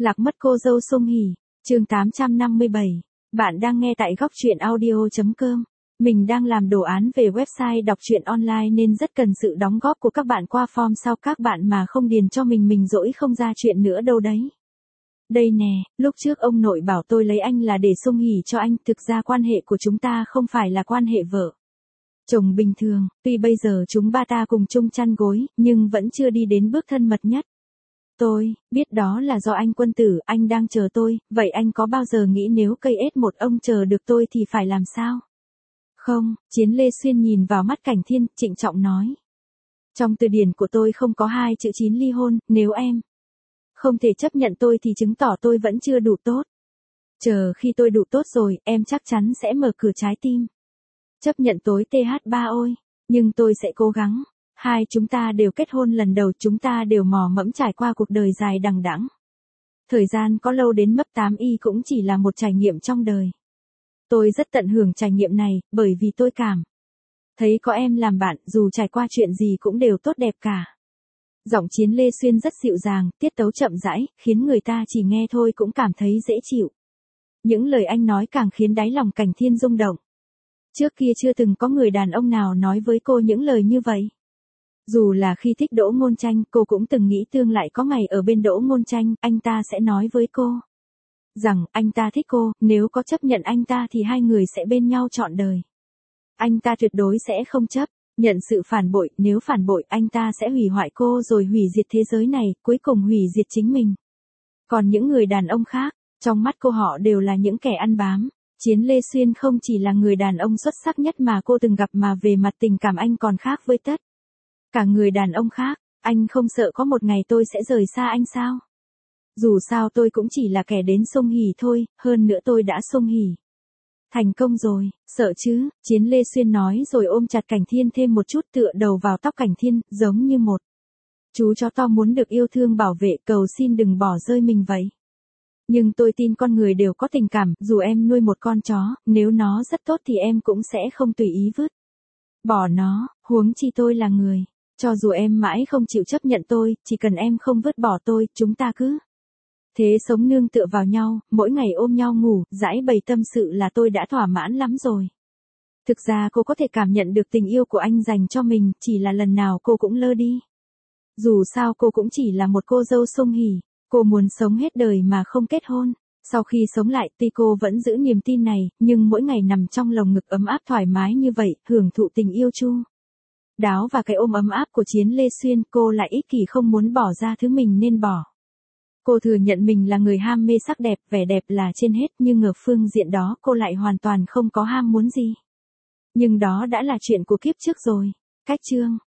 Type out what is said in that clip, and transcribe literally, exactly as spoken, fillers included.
Lạc mất cô dâu Song Hỷ, chương tám trăm năm mươi bảy. Bạn đang nghe tại góc truyện audio chấm com. Mình đang làm đồ án về website đọc truyện online nên rất cần sự đóng góp của các bạn qua form sau các bạn mà không điền cho mình mình dỗi không ra chuyện nữa đâu đấy. Đây nè, lúc trước ông nội bảo tôi lấy anh là để Song Hỷ cho anh, thực ra quan hệ của chúng ta không phải là quan hệ vợ chồng bình thường, tuy bây giờ chúng ba ta cùng chung chăn gối, nhưng vẫn chưa đi đến bước thân mật nhất. Tôi biết đó là do anh Quân Tử, anh đang chờ tôi, vậy anh có bao giờ nghĩ nếu cây ết một ông chờ được tôi thì phải làm sao? Không, Chiến Lê Xuyên nhìn vào mắt Cảnh Thiên, trịnh trọng nói. Trong từ điển của tôi không có hai chữ chín ly hôn, nếu em không thể chấp nhận tôi thì chứng tỏ tôi vẫn chưa đủ tốt. Chờ khi tôi đủ tốt rồi, em chắc chắn sẽ mở cửa trái tim. Chấp nhận tối tê hát ba ôi, nhưng tôi sẽ cố gắng. Hai chúng ta đều kết hôn lần đầu, chúng ta đều mò mẫm trải qua cuộc đời dài đằng đẵng. Thời gian có lâu đến mấp tám y cũng chỉ là một trải nghiệm trong đời. Tôi rất tận hưởng trải nghiệm này, bởi vì tôi cảm thấy có em làm bạn, dù trải qua chuyện gì cũng đều tốt đẹp cả. Giọng Chiến Lê Xuyên rất dịu dàng, tiết tấu chậm rãi, khiến người ta chỉ nghe thôi cũng cảm thấy dễ chịu. Những lời anh nói càng khiến đáy lòng Cảnh Thiên rung động. Trước kia chưa từng có người đàn ông nào nói với cô những lời như vậy. Dù là khi thích Đỗ Ngôn Tranh, cô cũng từng nghĩ tương lại có ngày ở bên Đỗ Ngôn Tranh, anh ta sẽ nói với cô rằng anh ta thích cô, nếu có chấp nhận anh ta thì hai người sẽ bên nhau trọn đời. Anh ta tuyệt đối sẽ không chấp nhận sự phản bội, nếu phản bội anh ta sẽ hủy hoại cô rồi hủy diệt thế giới này, cuối cùng hủy diệt chính mình. Còn những người đàn ông khác, trong mắt cô họ đều là những kẻ ăn bám. Chiến Lê Xuyên không chỉ là người đàn ông xuất sắc nhất mà cô từng gặp mà về mặt tình cảm anh còn khác với tất cả người đàn ông khác. Anh không sợ có một ngày tôi sẽ rời xa anh sao? Dù sao tôi cũng chỉ là kẻ đến Song Hỷ thôi, hơn nữa tôi đã Song Hỷ thành công rồi, sợ chứ? Chiến Lê Xuyên nói rồi ôm chặt Cảnh Thiên thêm một chút, tựa đầu vào tóc Cảnh Thiên, giống như một chú chó to muốn được yêu thương bảo vệ, cầu xin đừng bỏ rơi mình vậy. Nhưng tôi tin con người đều có tình cảm, dù em nuôi một con chó, nếu nó rất tốt thì em cũng sẽ không tùy ý vứt bỏ nó, huống chi tôi là người. Cho dù em mãi không chịu chấp nhận tôi, chỉ cần em không vứt bỏ tôi, chúng ta cứ thế sống nương tựa vào nhau, mỗi ngày ôm nhau ngủ, giãi bày tâm sự là tôi đã thỏa mãn lắm rồi. Thực ra cô có thể cảm nhận được tình yêu của anh dành cho mình, chỉ là lần nào cô cũng lơ đi. Dù sao cô cũng chỉ là một cô dâu Song Hỷ, cô muốn sống hết đời mà không kết hôn. Sau khi sống lại, tuy cô vẫn giữ niềm tin này, nhưng mỗi ngày nằm trong lồng ngực ấm áp thoải mái như vậy, hưởng thụ tình yêu chu đáo và cái ôm ấm áp của Chiến Lê Xuyên, cô lại ích kỷ không muốn bỏ ra thứ mình nên bỏ. Cô thừa nhận mình là người ham mê sắc đẹp, vẻ đẹp là trên hết, nhưng ở phương diện đó cô lại hoàn toàn không có ham muốn gì. Nhưng đó đã là chuyện của kiếp trước rồi. Cách chương